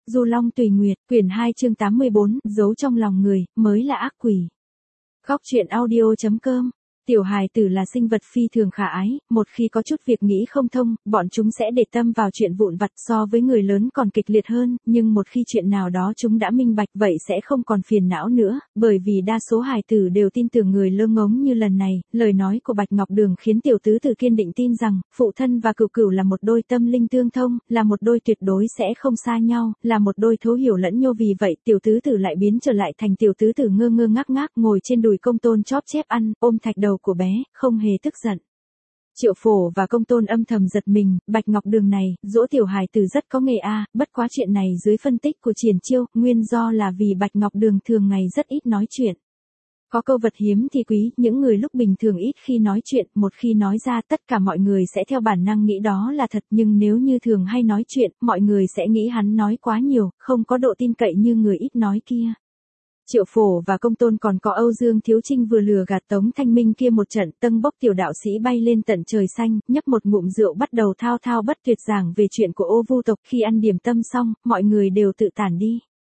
Du Long Tùy Nguyệt, quyển 2 chương 84, giấu trong lòng người, mới là ác quỷ. Góc truyện audio.com. Tiểu hài tử là sinh vật phi thường khả ái, một khi có chút việc nghĩ không thông, bọn chúng sẽ để tâm vào chuyện vụn vặt so với người lớn còn kịch liệt hơn, nhưng một khi chuyện nào đó chúng đã minh bạch vậy sẽ không còn phiền não nữa, bởi vì đa số hài tử đều tin tưởng người lơ ngống như lần này, lời nói của Bạch Ngọc Đường khiến tiểu tứ tử kiên định tin rằng, phụ thân và cửu cửu là một đôi tâm linh tương thông, là một đôi tuyệt đối sẽ không xa nhau, là một đôi thấu hiểu lẫn nhau vì vậy tiểu tứ tử lại biến trở lại thành tiểu tứ tử ngơ ngơ ngác ngác ngồi trên đùi Công Tôn chóp chép ăn, ôm thạch đầu của bé, không hề tức giận. Triệu Phổ và Công Tôn âm thầm giật mình, Bạch Ngọc Đường này, dỗ tiểu hài tử rất có nghề a, bất quá chuyện này dưới phân tích của Triển Chiêu, nguyên do là vì Bạch Ngọc Đường thường ngày rất ít nói chuyện. Có câu vật hiếm thì quý, những người lúc bình thường ít khi nói chuyện, một khi nói ra tất cả mọi người sẽ theo bản năng nghĩ đó là thật, nhưng nếu như thường hay nói chuyện, mọi người sẽ nghĩ hắn nói quá nhiều, không có độ tin cậy như người ít nói kia. Triệu Phổ và Công Tôn còn có Âu Dương Thiếu Trinh vừa lừa gạt Tống Thanh Minh kia một trận, tâng bốc tiểu đạo sĩ bay lên tận trời xanh, nhấp một ngụm rượu bắt đầu thao thao bất tuyệt giảng về chuyện của Ô Vu tộc. Khi ăn điểm tâm xong, mọi người đều tự tản đi.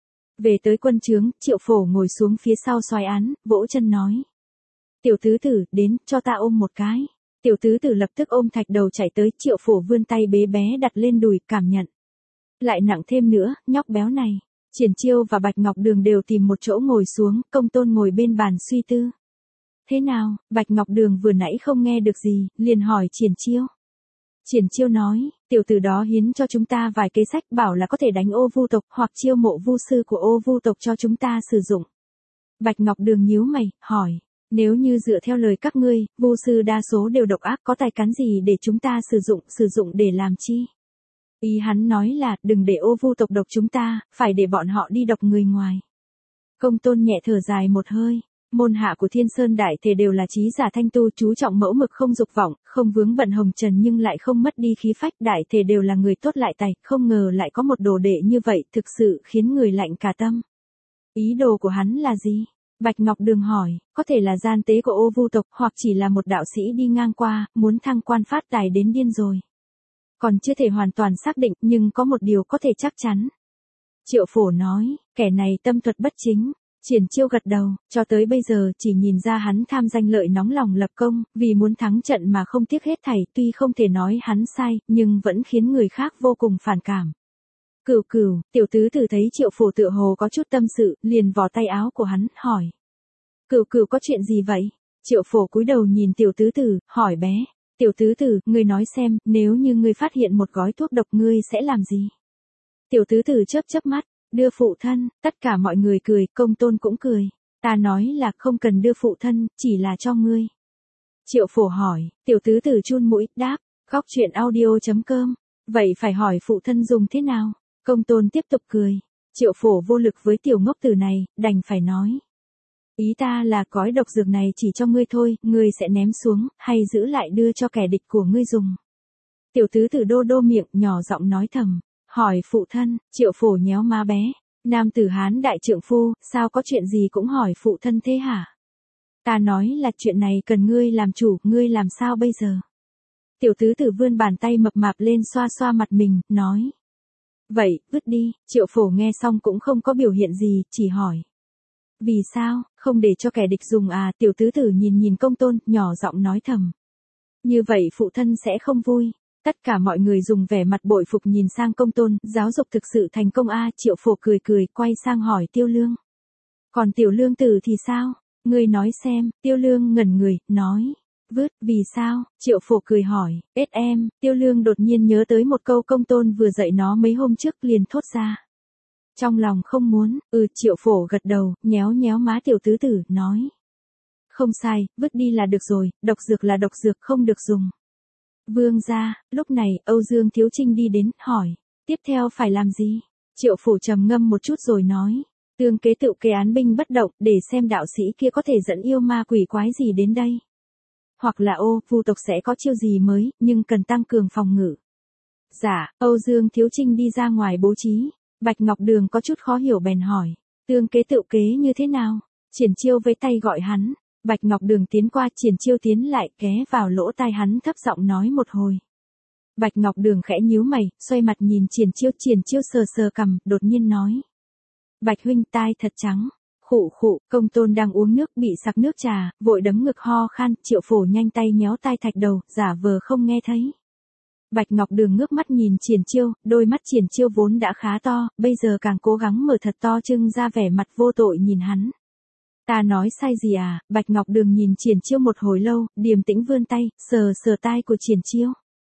Về tới quân trướng, Triệu Phổ ngồi xuống phía sau soái án, vỗ chân nói: "Tiểu tứ tử, đến, cho ta ôm một cái." Tiểu tứ tử lập tức ôm thạch đầu chạy tới, Triệu Phổ vươn tay bế bé đặt lên đùi, cảm nhận. Lại nặng thêm nữa, nhóc béo này. Triển Chiêu và Bạch Ngọc Đường đều tìm một chỗ ngồi xuống, Công Tôn ngồi bên bàn suy tư. "Thế nào?" Bạch Ngọc Đường vừa nãy không nghe được gì, liền hỏi Triển Chiêu. Triển Chiêu nói: "Tiểu tử đó hiến cho chúng ta vài kế sách, bảo là có thể đánh Ô Vu tộc, hoặc chiêu mộ vu sư của Ô Vu tộc cho chúng ta sử dụng." Bạch Ngọc Đường nhíu mày, hỏi: "Nếu như dựa theo lời các ngươi, vu sư đa số đều độc ác, có tài cán gì để chúng ta sử dụng để làm chi?" Ý hắn nói là, đừng để Ô Vu tộc độc chúng ta, phải để bọn họ đi độc người ngoài. Công Tôn nhẹ thở dài một hơi. Môn hạ của Thiên Sơn Đại Thể đều là trí giả thanh tu, chú trọng mẫu mực không dục vọng, không vướng bận hồng trần nhưng lại không mất đi khí phách. Đại Thể đều là người tốt lại tài, không ngờ lại có một đồ đệ như vậy, thực sự khiến người lạnh cả tâm. Ý đồ của hắn là gì? Bạch Ngọc Đường hỏi, có thể là gian tế của Ô Vu tộc, hoặc chỉ là một đạo sĩ đi ngang qua, muốn thăng quan phát tài đến điên rồi. Còn chưa thể hoàn toàn xác định, nhưng có một điều có thể chắc chắn. Triệu Phổ nói, kẻ này tâm thuật bất chính. Triển Chiêu gật đầu, cho tới bây giờ chỉ nhìn ra hắn tham danh lợi nóng lòng lập công, vì muốn thắng trận mà không tiếc hết thảy, tuy không thể nói hắn sai, nhưng vẫn khiến người khác vô cùng phản cảm. Cửu cửu, tiểu tứ tử thấy Triệu Phổ tựa hồ có chút tâm sự, liền vò tay áo của hắn, hỏi. Cửu cửu có chuyện gì vậy? Triệu Phổ cúi đầu nhìn tiểu tứ tử, hỏi bé. Tiểu tứ tử, ngươi nói xem, nếu như ngươi phát hiện một gói thuốc độc ngươi sẽ làm gì? Tiểu tứ tử chớp chớp mắt, đưa phụ thân, tất cả mọi người cười, Công Tôn cũng cười. Ta nói là không cần đưa phụ thân, chỉ là cho ngươi. Triệu Phổ hỏi, tiểu tứ tử chun mũi, đáp, góc truyện audio.com. Vậy phải hỏi phụ thân dùng thế nào? Công Tôn tiếp tục cười. Triệu Phổ vô lực với tiểu ngốc tử này, đành phải nói. Ý ta là gói độc dược này chỉ cho ngươi thôi, ngươi sẽ ném xuống, hay giữ lại đưa cho kẻ địch của ngươi dùng. Tiểu tứ tử đô đô miệng, nhỏ giọng nói thầm, hỏi phụ thân. Triệu Phổ nhéo má bé, nam tử Hán đại trượng phu, sao có chuyện gì cũng hỏi phụ thân thế hả? Ta nói là chuyện này cần ngươi làm chủ, ngươi làm sao bây giờ? Tiểu tứ tử vươn bàn tay mập mạp lên xoa xoa mặt mình, nói. Vậy, vứt đi. Triệu Phổ nghe xong cũng không có biểu hiện gì, chỉ hỏi. Vì sao, không để cho kẻ địch dùng à? Tiểu tứ tử nhìn Công Tôn, nhỏ giọng nói thầm. Như vậy phụ thân sẽ không vui. Tất cả mọi người dùng vẻ mặt bội phục nhìn sang Công Tôn, giáo dục thực sự thành công a. Triệu Phổ cười cười, quay sang hỏi Tiêu Lương. Còn tiểu lương tử thì sao? Ngươi nói xem. Tiêu Lương ngẩn người, nói. Vứt, vì sao? Triệu Phổ cười hỏi, em. Tiêu Lương đột nhiên nhớ tới một câu Công Tôn vừa dạy nó mấy hôm trước, liền thốt ra. Trong lòng không muốn, Triệu Phổ gật đầu, nhéo nhéo má tiểu tứ tử, nói. Không sai, vứt đi là được rồi, độc dược là độc dược, không được dùng. Vương gia, lúc này, Âu Dương Thiếu Trinh đi đến, hỏi. Tiếp theo phải làm gì? Triệu Phổ trầm ngâm một chút rồi nói. Tương kế tự kế án binh bất động, để xem đạo sĩ kia có thể dẫn yêu ma quỷ quái gì đến đây. Hoặc là Ô Vu tộc sẽ có chiêu gì mới, nhưng cần tăng cường phòng ngự. Dạ, Âu Dương Thiếu Trinh đi ra ngoài bố trí. Bạch Ngọc Đường có chút khó hiểu bèn hỏi. Tương kế tự kế như thế nào? Triển Chiêu với tay gọi hắn. Bạch Ngọc Đường tiến qua, Triển Chiêu tiến lại, ghé vào lỗ tai hắn thấp giọng nói một hồi. Bạch Ngọc Đường khẽ nhíu mày, xoay mặt nhìn Triển Chiêu sờ sờ cằm, đột nhiên nói. Bạch huynh tai thật trắng. Khụ khụ, Công Tôn đang uống nước bị sặc nước trà, vội đấm ngực ho khan, Triệu Phổ nhanh tay nhéo tai Thạch Đầu, giả vờ không nghe thấy. Bạch Ngọc Đường ngước mắt nhìn Triển Chiêu, đôi mắt Triển Chiêu vốn đã khá to, bây giờ càng cố gắng mở thật to trưng ra vẻ mặt vô tội nhìn hắn. Ta nói sai gì à? Bạch Ngọc Đường nhìn Triển Chiêu một hồi lâu, điềm tĩnh vươn tay, sờ sờ tai của Triển Chiêu.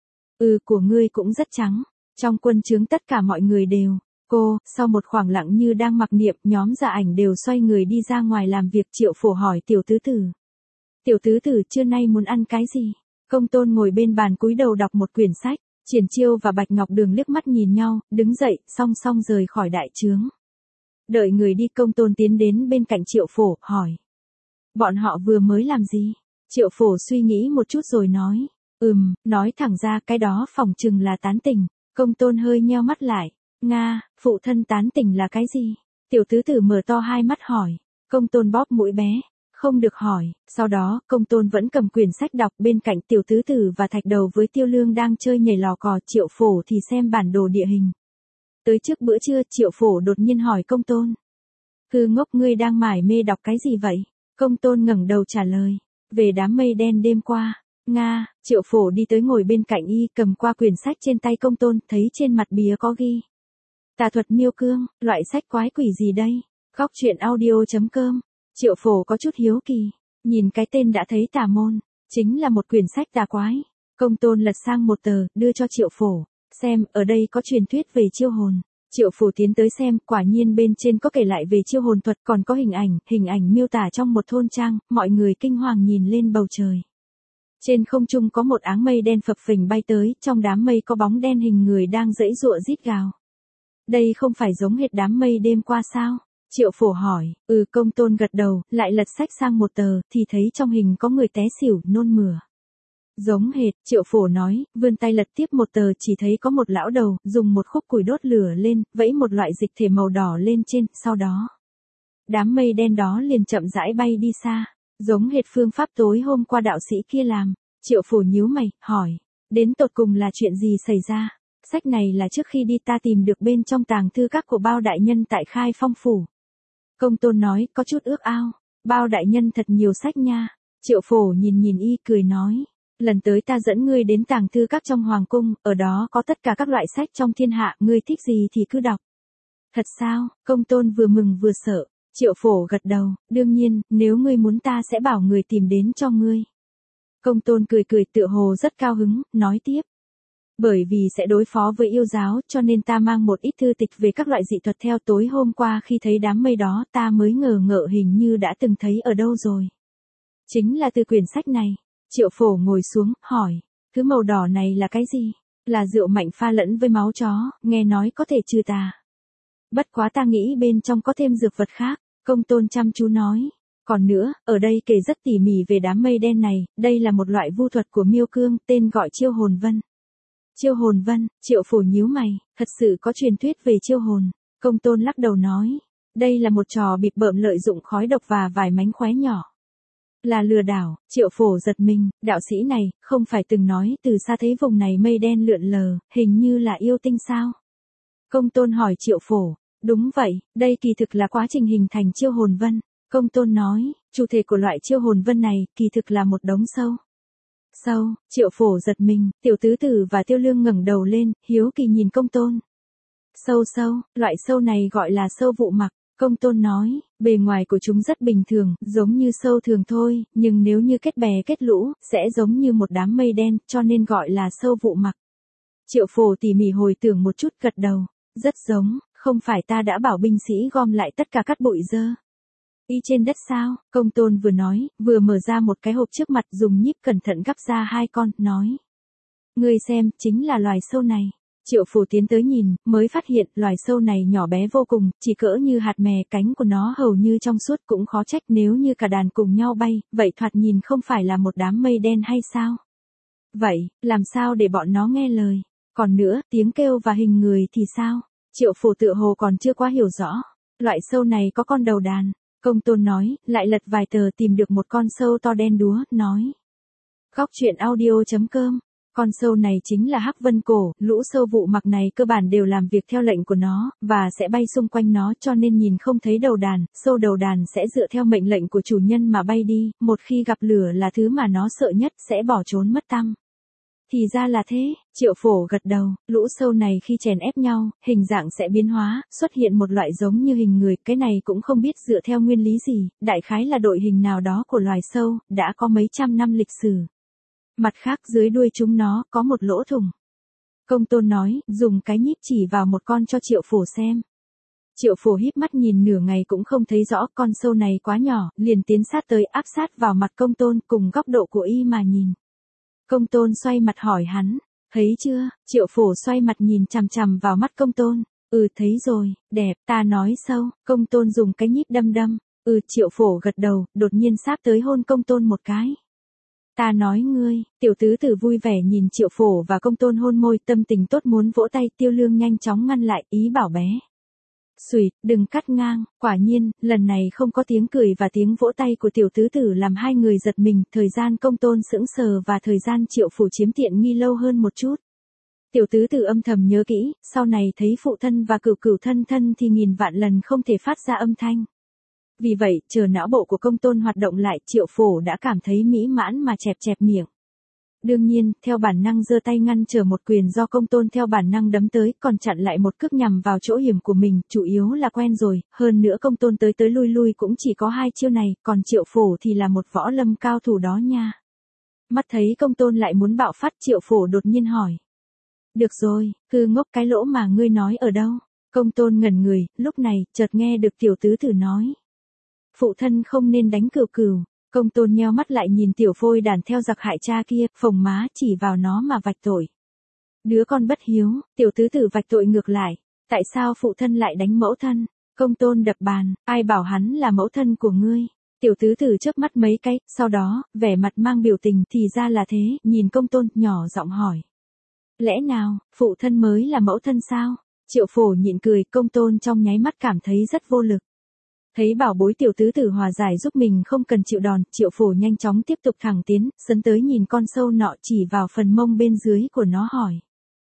Của ngươi cũng rất trắng. Trong quân trướng tất cả mọi người đều. Sau một khoảng lặng như đang mặc niệm, nhóm Dạ Ảnh đều xoay người đi ra ngoài làm việc. Triệu Phổ hỏi Tiểu Tứ Tử. Tiểu Tứ Tử trưa nay muốn ăn cái gì? Công Tôn ngồi bên bàn cúi đầu đọc một quyển sách. Triển Chiêu và Bạch Ngọc Đường liếc mắt nhìn nhau, đứng dậy, song song rời khỏi đại trướng. Đợi người đi, Công Tôn tiến đến bên cạnh Triệu Phổ, hỏi. Bọn họ vừa mới làm gì? Triệu Phổ suy nghĩ một chút rồi nói. Nói thẳng ra cái đó phỏng chừng là tán tỉnh. Công Tôn hơi nheo mắt lại. Nga, phụ thân tán tỉnh là cái gì? Tiểu Tứ Tử mở to hai mắt hỏi. Công Tôn bóp mũi bé. Không được hỏi. Sau đó, Công Tôn vẫn cầm quyển sách đọc, bên cạnh Tiểu Tứ Tử và Thạch Đầu với Tiêu Lương đang chơi nhảy lò cò, Triệu Phổ thì xem bản đồ địa hình. Tới trước bữa trưa, Triệu Phổ đột nhiên hỏi Công Tôn. Hư ngốc, ngươi đang mải mê đọc cái gì vậy? Công Tôn ngẩng đầu trả lời. Về đám mây đen đêm qua. Nga, Triệu Phổ đi tới ngồi bên cạnh y, cầm qua quyển sách trên tay Công Tôn, thấy trên mặt bìa có ghi. Tà thuật miêu cương, loại sách quái quỷ gì đây? Góc truyện audio.com. Triệu Phổ có chút hiếu kỳ. Nhìn cái tên đã thấy tà môn. Chính là một quyển sách tà quái. Công Tôn lật sang một tờ, đưa cho Triệu Phổ. Xem, ở đây có truyền thuyết về chiêu hồn. Triệu Phổ tiến tới xem, quả nhiên bên trên có kể lại về chiêu hồn thuật, còn có hình ảnh miêu tả trong một thôn trang, mọi người kinh hoàng nhìn lên bầu trời. Trên không trung có một áng mây đen phập phình bay tới, trong đám mây có bóng đen hình người đang giãy giụa rít gào. Đây không phải giống hệt đám mây đêm qua sao? Triệu Phổ hỏi. Công Tôn gật đầu, lại lật sách sang một tờ, thì thấy trong hình có người té xỉu, nôn mửa. Giống hệt, Triệu Phổ nói, vươn tay lật tiếp một tờ, chỉ thấy có một lão đầu, dùng một khúc củi đốt lửa lên, vẫy một loại dịch thể màu đỏ lên trên, sau đó. Đám mây đen đó liền chậm rãi bay đi xa, giống hệt phương pháp tối hôm qua đạo sĩ kia làm. Triệu Phổ nhíu mày, hỏi, đến tột cùng là chuyện gì xảy ra? Sách này là trước khi đi ta tìm được bên trong tàng thư các của Bao đại nhân tại Khai Phong phủ. Công Tôn nói, có chút ước ao. Bao đại nhân thật nhiều sách nha. Triệu Phổ nhìn y cười nói. Lần tới ta dẫn ngươi đến tàng thư các trong hoàng cung, ở đó có tất cả các loại sách trong thiên hạ, ngươi thích gì thì cứ đọc. Thật sao? Công Tôn vừa mừng vừa sợ. Triệu Phổ gật đầu, đương nhiên, nếu ngươi muốn ta sẽ bảo người tìm đến cho ngươi. Công Tôn cười tựa hồ rất cao hứng, nói tiếp. Bởi vì sẽ đối phó với yêu giáo, cho nên ta mang một ít thư tịch về các loại dị thuật theo. Tối hôm qua khi thấy đám mây đó, ta mới ngờ hình như đã từng thấy ở đâu rồi. Chính là từ quyển sách này. Triệu Phổ ngồi xuống, hỏi, thứ màu đỏ này là cái gì? Là rượu mạnh pha lẫn với máu chó, nghe nói có thể trừ tà. Bất quá ta nghĩ bên trong có thêm dược vật khác. Công Tôn chăm chú nói. Còn nữa, ở đây kể rất tỉ mỉ về đám mây đen này, đây là một loại vu thuật của miêu cương, tên gọi chiêu hồn vân. Chiêu hồn vân, Triệu Phổ nhíu mày, thật sự có truyền thuyết về chiêu hồn. Công Tôn lắc đầu nói, đây là một trò bịp bợm lợi dụng khói độc và vài mánh khóe nhỏ. Là lừa đảo. Triệu Phổ giật mình, đạo sĩ này, không phải từng nói từ xa thấy vùng này mây đen lượn lờ, hình như là yêu tinh sao? Công Tôn hỏi Triệu Phổ, đúng vậy, đây kỳ thực là quá trình hình thành chiêu hồn vân. Công Tôn nói, chủ thể của loại chiêu hồn vân này, kỳ thực là một đống sâu. Sâu, Triệu Phổ giật mình, Tiểu Tứ Tử và Tiêu Lương ngẩng đầu lên, hiếu kỳ nhìn Công Tôn. Sâu, loại sâu này gọi là sâu vụ mặc. Công Tôn nói, bề ngoài của chúng rất bình thường, giống như sâu thường thôi, nhưng nếu như kết bè kết lũ, sẽ giống như một đám mây đen, cho nên gọi là sâu vụ mặc. Triệu Phổ tỉ mỉ hồi tưởng một chút, gật đầu, rất giống, không phải ta đã bảo binh sĩ gom lại tất cả cát bụi dơ y trên đất sao? Công Tôn vừa nói, vừa mở ra một cái hộp trước mặt, dùng nhíp cẩn thận gắp ra 2 con, nói. Ngươi xem, chính là loài sâu này. Triệu Phổ tiến tới nhìn, mới phát hiện loài sâu này nhỏ bé vô cùng, chỉ cỡ như hạt mè, cánh của nó hầu như trong suốt, cũng khó trách nếu như cả đàn cùng nhau bay, vậy thoạt nhìn không phải là một đám mây đen hay sao? Vậy, làm sao để bọn nó nghe lời? Còn nữa, tiếng kêu và hình người thì sao? Triệu Phổ tựa hồ còn chưa quá hiểu rõ. Loại sâu này có con đầu đàn. Công Tôn nói, lại lật vài tờ tìm được một con sâu to đen đúa, nói. Góc truyện audio.com Con sâu này chính là Hắc Vân Cổ, lũ sâu vụ mặc này cơ bản đều làm việc theo lệnh của nó, và sẽ bay xung quanh nó cho nên nhìn không thấy đầu đàn, sâu đầu đàn sẽ dựa theo mệnh lệnh của chủ nhân mà bay đi, một khi gặp lửa là thứ mà nó sợ nhất sẽ bỏ trốn mất tăm. Thì ra là thế, Triệu Phổ gật đầu, lũ sâu này khi chèn ép nhau, hình dạng sẽ biến hóa, xuất hiện một loại giống như hình người, cái này cũng không biết dựa theo nguyên lý gì, đại khái là đội hình nào đó của loài sâu, đã có mấy trăm năm lịch sử. Mặt khác dưới đuôi chúng nó có một lỗ thủng. Công Tôn nói, dùng cái nhíp chỉ vào một con cho Triệu Phổ xem. Triệu Phổ híp mắt nhìn nửa ngày cũng không thấy rõ, con sâu này quá nhỏ, liền tiến sát tới áp sát vào mặt Công Tôn cùng góc độ của y mà nhìn. Công Tôn xoay mặt hỏi hắn, thấy chưa? Triệu Phổ xoay mặt nhìn chằm chằm vào mắt Công Tôn, thấy rồi, đẹp, ta nói sâu. Công Tôn dùng cái nhíp đâm đâm, Triệu Phổ gật đầu, đột nhiên sáp tới hôn Công Tôn một cái. Ta nói ngươi, tiểu tứ tử vui vẻ nhìn Triệu Phổ và Công Tôn hôn môi, tâm tình tốt muốn vỗ tay, Tiêu Lương nhanh chóng ngăn lại, ý bảo bé. Xùyt, đừng cắt ngang, quả nhiên, lần này không có tiếng cười và tiếng vỗ tay của tiểu tứ tử làm hai người giật mình, thời gian Công Tôn sững sờ và thời gian Triệu Phổ chiếm tiện nghi lâu hơn một chút. Tiểu tứ tử âm thầm nhớ kỹ, sau này thấy phụ thân và cửu cửu thân thân thì nghìn vạn lần không thể phát ra âm thanh. Vì vậy, chờ não bộ của Công Tôn hoạt động lại, Triệu Phổ đã cảm thấy mỹ mãn mà chẹp chẹp miệng. Đương nhiên, theo bản năng giơ tay ngăn trở một quyền do Công Tôn theo bản năng đấm tới, còn chặn lại một cước nhằm vào chỗ hiểm của mình, chủ yếu là quen rồi, hơn nữa Công Tôn tới tới lui lui cũng chỉ có hai chiêu này, còn Triệu Phổ thì là một võ lâm cao thủ đó nha. Mắt thấy Công Tôn lại muốn bạo phát, Triệu Phổ đột nhiên hỏi. Được rồi, hư ngốc, cái lỗ mà ngươi nói ở đâu? Công Tôn ngẩn người, lúc này, chợt nghe được tiểu tứ tử nói. Phụ thân không nên đánh cửu cửu. Công Tôn nheo mắt lại nhìn tiểu phôi đàn theo giặc hại cha kia, phồng má chỉ vào nó mà vạch tội. Đứa con bất hiếu, tiểu tứ tử vạch tội ngược lại. Tại sao phụ thân lại đánh mẫu thân? Công Tôn đập bàn, ai bảo hắn là mẫu thân của ngươi? Tiểu tứ tử chớp mắt mấy cái, sau đó, vẻ mặt mang biểu tình, thì ra là thế, nhìn Công Tôn, nhỏ giọng hỏi. Lẽ nào, phụ thân mới là mẫu thân sao? Triệu Phổ nhịn cười, Công Tôn trong nháy mắt cảm thấy rất vô lực. Thấy bảo bối tiểu tứ tử hòa giải giúp mình không cần chịu đòn, Triệu Phổ nhanh chóng tiếp tục thẳng tiến, sấn tới nhìn con sâu nọ chỉ vào phần mông bên dưới của nó hỏi.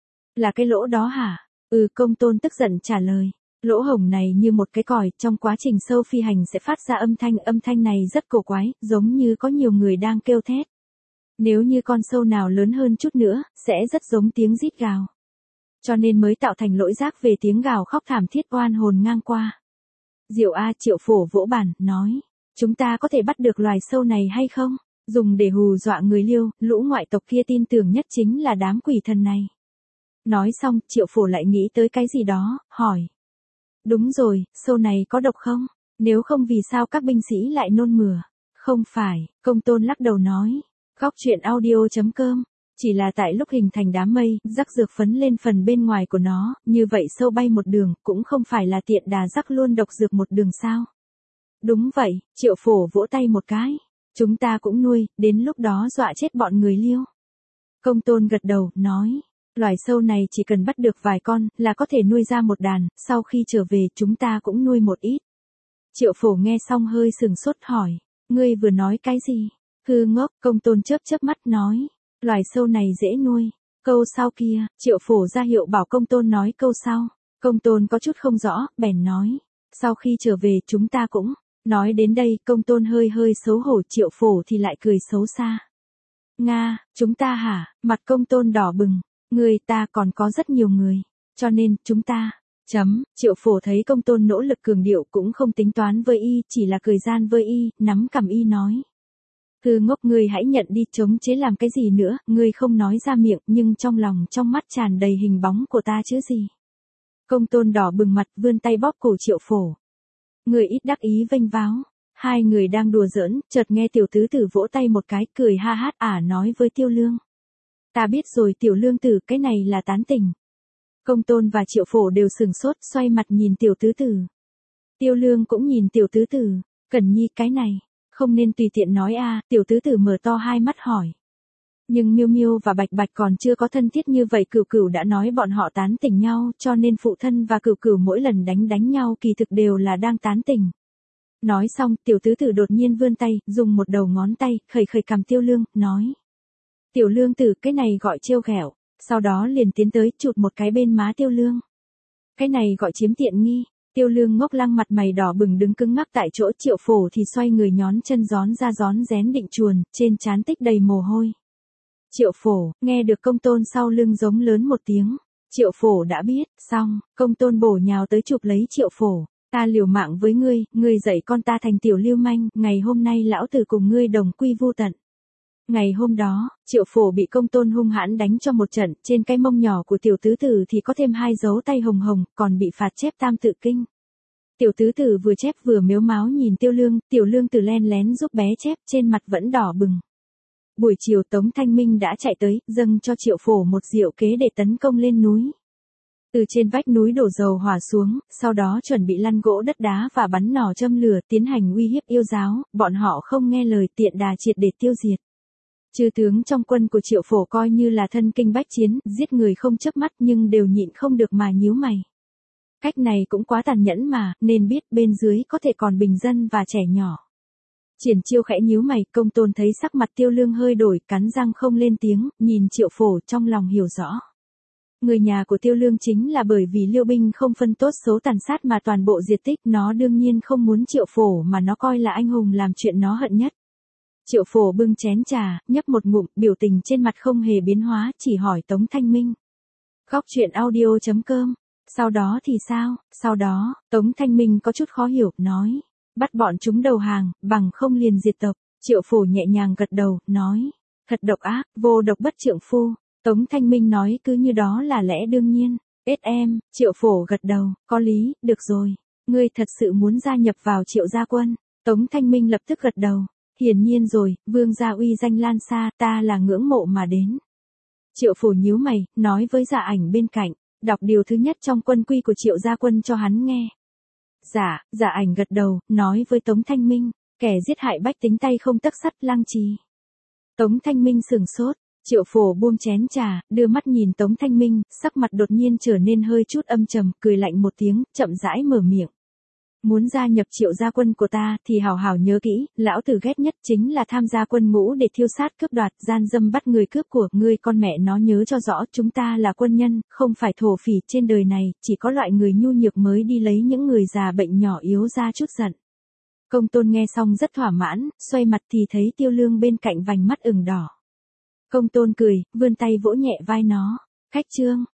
Là cái lỗ đó hả? Công Tôn tức giận trả lời. Lỗ hổng này như một cái còi, trong quá trình sâu phi hành sẽ phát ra âm thanh này rất cổ quái, giống như có nhiều người đang kêu thét. Nếu như con sâu nào lớn hơn chút nữa, sẽ rất giống tiếng rít gào. Cho nên mới tạo thành lỗi giác về tiếng gào khóc thảm thiết oan hồn ngang qua. Diệu A, Triệu Phổ vỗ bàn, nói. Chúng ta có thể bắt được loài sâu này hay không? Dùng để hù dọa người Liêu, lũ ngoại tộc kia tin tưởng nhất chính là đám quỷ thần này. Nói xong, Triệu Phổ lại nghĩ tới cái gì đó, hỏi. Đúng rồi, sâu này có độc không? Nếu không vì sao các binh sĩ lại nôn mửa? Không phải, Công Tôn lắc đầu nói. Góc truyện audio.com. Chỉ là tại lúc hình thành đám mây, rắc dược phấn lên phần bên ngoài của nó, như vậy sâu bay một đường, cũng không phải là tiện đà rắc luôn độc dược một đường sao. Đúng vậy, Triệu Phổ vỗ tay một cái. Chúng ta cũng nuôi, đến lúc đó dọa chết bọn người Liêu. Công Tôn gật đầu, nói. Loài sâu này chỉ cần bắt được vài con, là có thể nuôi ra một đàn, sau khi trở về chúng ta cũng nuôi một ít. Triệu Phổ nghe xong hơi sừng sốt hỏi. Ngươi vừa nói cái gì? Hư ngốc, Công Tôn chớp mắt nói. Loài sâu này dễ nuôi. Câu sau kia, Triệu Phổ ra hiệu bảo Công Tôn nói câu sau. Công Tôn có chút không rõ, bèn nói. Sau khi trở về chúng ta cũng. Nói đến đây, Công Tôn hơi xấu hổ, Triệu Phổ thì lại cười xấu xa. Nga, chúng ta hả? Mặt Công Tôn đỏ bừng. Người ta còn có rất nhiều người. Cho nên, chúng ta. Triệu Phổ thấy Công Tôn nỗ lực cường điệu cũng không tính toán với y, chỉ là cười gian với y, nắm cằm y nói. Hư ngốc, ngươi hãy nhận đi, chống chế làm cái gì nữa, ngươi không nói ra miệng, nhưng trong lòng trong mắt tràn đầy hình bóng của ta chứ gì. Công Tôn đỏ bừng mặt, vươn tay bóp cổ Triệu Phổ. Người ít đắc ý vênh váo. Hai người đang đùa giỡn, chợt nghe tiểu tứ tử vỗ tay một cái, cười ha hát nói với Tiêu Lương. Ta biết rồi tiểu lương tử, cái này là tán tỉnh. Công Tôn và Triệu Phổ đều sừng sốt, xoay mặt nhìn tiểu tứ tử. Tiêu Lương cũng nhìn tiểu tứ tử. Cẩn Nhi, cái này. Không nên tùy tiện nói tiểu tứ tử mở to hai mắt hỏi. Nhưng Miêu Miêu và Bạch Bạch còn chưa có thân thiết như vậy, Cửu Cửu đã nói bọn họ tán tỉnh nhau, cho nên phụ thân và Cửu Cửu mỗi lần đánh nhau kỳ thực đều là đang tán tỉnh. Nói xong, tiểu tứ tử đột nhiên vươn tay, dùng một đầu ngón tay, khởi cằm Tiêu Lương, nói. Tiểu Lương Tử, cái này gọi trêu ghẹo, sau đó liền tiến tới chụp một cái bên má Tiêu Lương. Cái này gọi chiếm tiện nghi. Tiêu Lương ngốc lăng mặt mày đỏ bừng đứng cứng ngắc tại chỗ, Triệu Phổ thì xoay người nhón chân gión ra gión rén định chuồn, trên trán tích đầy mồ hôi. Triệu Phổ, nghe được Công Tôn sau lưng giống lớn một tiếng. Triệu Phổ đã biết, xong, Công Tôn bổ nhào tới chụp lấy Triệu Phổ. Ta liều mạng với ngươi dạy con ta thành tiểu lưu manh, ngày hôm nay lão tử cùng ngươi đồng quy vu tận. Ngày hôm đó, Triệu Phổ bị Công Tôn hung hãn đánh cho một trận, trên cái mông nhỏ của tiểu tứ tử thì có thêm 2 dấu tay hồng hồng, còn bị phạt chép tam tự kinh. Tiểu tứ tử vừa chép vừa mếu máo nhìn Tiêu Lương, Tiểu Lương Tử len lén giúp bé chép, trên mặt vẫn đỏ bừng. Buổi chiều Tống Thanh Minh đã chạy tới, dâng cho Triệu Phổ một diệu kế để tấn công lên núi. Từ trên vách núi đổ dầu hỏa xuống, sau đó chuẩn bị lăn gỗ đất đá và bắn nỏ châm lửa tiến hành uy hiếp yêu giáo, bọn họ không nghe lời tiện đà triệt để tiêu diệt. Chư tướng trong quân của Triệu Phổ coi như là thân kinh bách chiến, giết người không chớp mắt nhưng đều nhịn không được mà nhíu mày. Cách này cũng quá tàn nhẫn mà, nên biết bên dưới có thể còn bình dân và trẻ nhỏ. Triển Chiêu khẽ nhíu mày, Công Tôn thấy sắc mặt Tiêu Lương hơi đổi, cắn răng không lên tiếng, nhìn Triệu Phổ trong lòng hiểu rõ. Người nhà của Tiêu Lương chính là bởi vì Liêu binh không phân tốt số tàn sát mà toàn bộ diệt tích, nó đương nhiên không muốn Triệu Phổ mà nó coi là anh hùng làm chuyện nó hận nhất. Triệu Phổ bưng chén trà, nhấp một ngụm, biểu tình trên mặt không hề biến hóa, chỉ hỏi Tống Thanh Minh. Góc truyện audio.com. Sau đó thì sao? Sau đó, Tống Thanh Minh có chút khó hiểu, nói. Bắt bọn chúng đầu hàng, bằng không liền diệt tộc. Triệu Phổ nhẹ nhàng gật đầu, nói. Thật độc ác, vô độc bất trượng phu. Tống Thanh Minh nói cứ như đó là lẽ đương nhiên. Em, Triệu Phổ gật đầu, có lý, được rồi. Ngươi thật sự muốn gia nhập vào Triệu gia quân. Tống Thanh Minh lập tức gật đầu. Hiển nhiên rồi, vương gia uy danh lan xa, ta là ngưỡng mộ mà đến. Triệu Phổ nhíu mày, nói với Dạ Ảnh bên cạnh, đọc điều thứ nhất trong quân quy của Triệu gia quân cho hắn nghe. Dạ Ảnh gật đầu, nói với Tống Thanh Minh, kẻ giết hại bách tính tay không tấc sắt lăng trì. Tống Thanh Minh sừng sốt, Triệu Phổ buông chén trà, đưa mắt nhìn Tống Thanh Minh, sắc mặt đột nhiên trở nên hơi chút âm trầm, cười lạnh một tiếng, chậm rãi mở miệng. Muốn gia nhập Triệu gia quân của ta thì hảo hảo nhớ kỹ, lão tử ghét nhất chính là tham gia quân ngũ để thiêu sát cướp đoạt, gian dâm bắt người cướp của ngươi, con mẹ nó nhớ cho rõ, chúng ta là quân nhân, không phải thổ phỉ, trên đời này, chỉ có loại người nhu nhược mới đi lấy những người già bệnh nhỏ yếu ra chút giận. Công Tôn nghe xong rất thỏa mãn, xoay mặt thì thấy Tiêu Lương bên cạnh vành mắt ửng đỏ. Công Tôn cười, vươn tay vỗ nhẹ vai nó. Khách trương,